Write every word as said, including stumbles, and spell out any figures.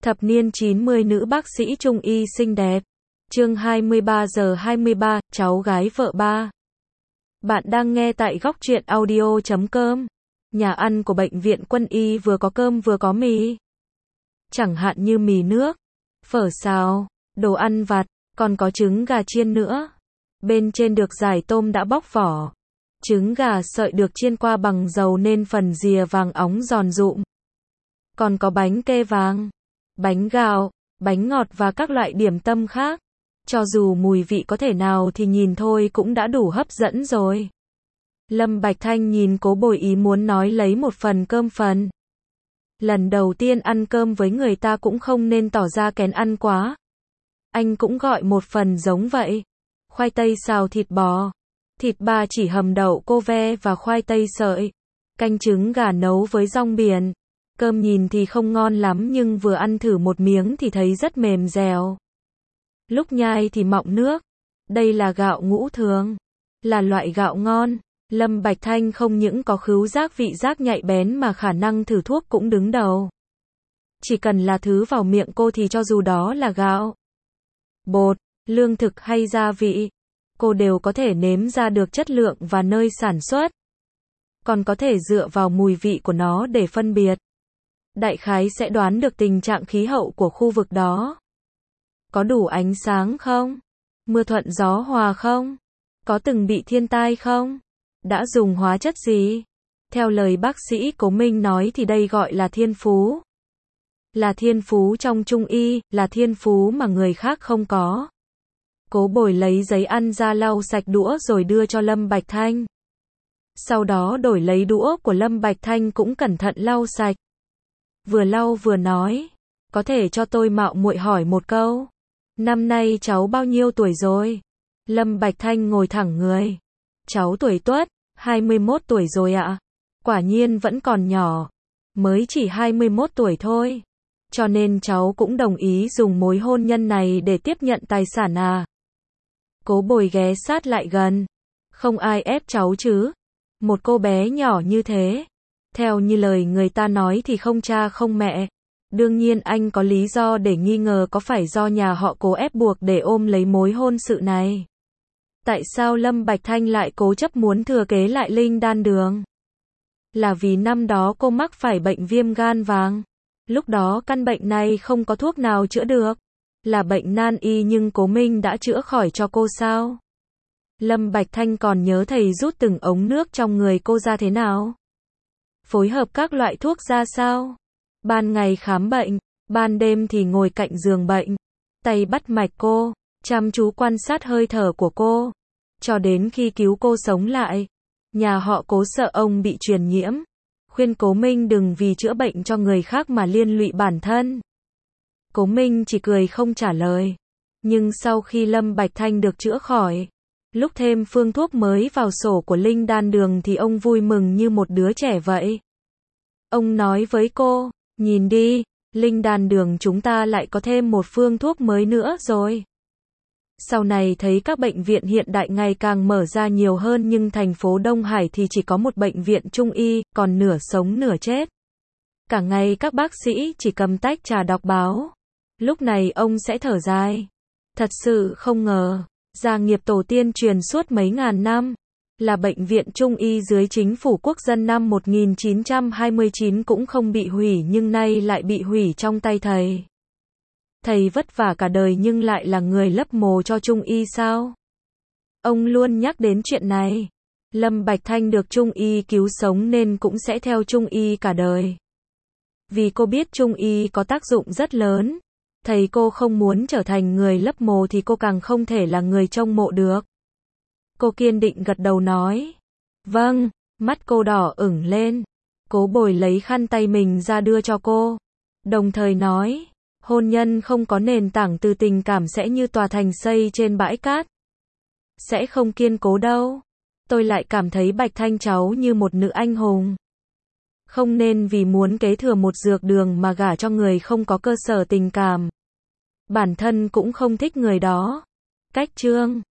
Thập niên chín mươi nữ bác sĩ trung y xinh đẹp. Chương hai mươi ba giờ hai mươi ba, cháu gái vợ ba. Bạn đang nghe tại góc truyện audio chấm com. Nhà ăn của bệnh viện Quân y vừa có cơm vừa có mì. Chẳng hạn như mì nước, phở xào, đồ ăn vặt, còn có trứng gà chiên nữa. Bên trên được rải tôm đã bóc vỏ. Trứng gà sợi được chiên qua bằng dầu nên phần rìa vàng óng giòn rụm. Còn có bánh kê vàng, bánh gạo, bánh ngọt và các loại điểm tâm khác. Cho dù mùi vị có thể nào thì nhìn thôi cũng đã đủ hấp dẫn rồi. Lâm Bạch Thanh nhìn Cố Bồi ý muốn nói lấy một phần cơm phần. Lần đầu tiên ăn cơm với người ta cũng không nên tỏ ra kén ăn quá. Anh cũng gọi một phần giống vậy. Khoai tây xào thịt bò, thịt ba chỉ hầm đậu cô ve và khoai tây sợi, canh trứng gà nấu với rong biển. Cơm nhìn thì không ngon lắm nhưng vừa ăn thử một miếng thì thấy rất mềm dẻo. Lúc nhai thì mọng nước. Đây là gạo ngũ thường, là loại gạo ngon. Lâm Bạch Thanh không những có khứu giác vị giác nhạy bén mà khả năng thử thuốc cũng đứng đầu. Chỉ cần là thứ vào miệng cô thì cho dù đó là gạo, bột, lương thực hay gia vị, cô đều có thể nếm ra được chất lượng và nơi sản xuất. Còn có thể dựa vào mùi vị của nó để phân biệt. Đại khái sẽ đoán được tình trạng khí hậu của khu vực đó. Có đủ ánh sáng không? Mưa thuận gió hòa không? Có từng bị thiên tai không? Đã dùng hóa chất gì? Theo lời bác sĩ Cố Minh nói thì đây gọi là thiên phú. Là thiên phú trong trung y, là thiên phú mà người khác không có. Cố Bồi lấy giấy ăn ra lau sạch đũa rồi đưa cho Lâm Bạch Thanh. Sau đó đổi lấy đũa của Lâm Bạch Thanh cũng cẩn thận lau sạch. Vừa lau vừa nói, có thể cho tôi mạo muội hỏi một câu. Năm nay cháu bao nhiêu tuổi rồi? Lâm Bạch Thanh ngồi thẳng người. Cháu tuổi Tuất, hai mươi mốt tuổi rồi ạ. Quả nhiên vẫn còn nhỏ. Mới chỉ hai mươi mốt tuổi thôi. Cho nên cháu cũng đồng ý dùng mối hôn nhân này để tiếp nhận tài sản à? Cố Bồi ghé sát lại gần. Không ai ép cháu chứ. Một cô bé nhỏ như thế. Theo như lời người ta nói thì không cha không mẹ. Đương nhiên anh có lý do để nghi ngờ có phải do nhà họ Cố ép buộc để ôm lấy mối hôn sự này. Tại sao Lâm Bạch Thanh lại cố chấp muốn thừa kế lại linh đan đường? Là vì năm đó cô mắc phải bệnh viêm gan vàng. Lúc đó căn bệnh này không có thuốc nào chữa được. Là bệnh nan y nhưng Cố Minh đã chữa khỏi cho cô sao? Lâm Bạch Thanh còn nhớ thầy rút từng ống nước trong người cô ra thế nào? Phối hợp các loại thuốc ra sao? Ban ngày khám bệnh, ban đêm thì ngồi cạnh giường bệnh, tay bắt mạch cô, chăm chú quan sát hơi thở của cô, cho đến khi cứu cô sống lại. Nhà họ Cố sợ ông bị truyền nhiễm, khuyên Cố Minh đừng vì chữa bệnh cho người khác mà liên lụy bản thân. Cố Minh chỉ cười không trả lời. Nhưng sau khi Lâm Bạch Thanh được chữa khỏi, lúc thêm phương thuốc mới vào sổ của linh đan đường thì ông vui mừng như một đứa trẻ vậy. Ông nói với cô, nhìn đi, linh đan đường chúng ta lại có thêm một phương thuốc mới nữa rồi. Sau này thấy các bệnh viện hiện đại ngày càng mở ra nhiều hơn nhưng thành phố Đông Hải thì chỉ có một bệnh viện trung y, còn nửa sống nửa chết. Cả ngày các bác sĩ chỉ cầm tách trà đọc báo. Lúc này ông sẽ thở dài. Thật sự không ngờ, gia nghiệp tổ tiên truyền suốt mấy ngàn năm. Là bệnh viện trung y dưới chính phủ quốc dân năm một nghìn chín trăm hai mươi chín cũng không bị hủy nhưng nay lại bị hủy trong tay thầy. Thầy vất vả cả đời nhưng lại là người lấp mồ cho trung y sao? Ông luôn nhắc đến chuyện này. Lâm Bạch Thanh được trung y cứu sống nên cũng sẽ theo trung y cả đời. Vì cô biết trung y có tác dụng rất lớn. Thầy cô không muốn trở thành người lấp mồ thì cô càng không thể là người trông mộ được. Cô kiên định gật đầu nói. Vâng, mắt cô đỏ ửng lên. Cố Bồi lấy khăn tay mình ra đưa cho cô. Đồng thời nói, hôn nhân không có nền tảng từ tình cảm sẽ như tòa thành xây trên bãi cát. Sẽ không kiên cố đâu. Tôi lại cảm thấy Bạch Thanh cháu như một nữ anh hùng. Không nên vì muốn kế thừa một dược đường mà gả cho người không có cơ sở tình cảm. Bản thân cũng không thích người đó. Cách chương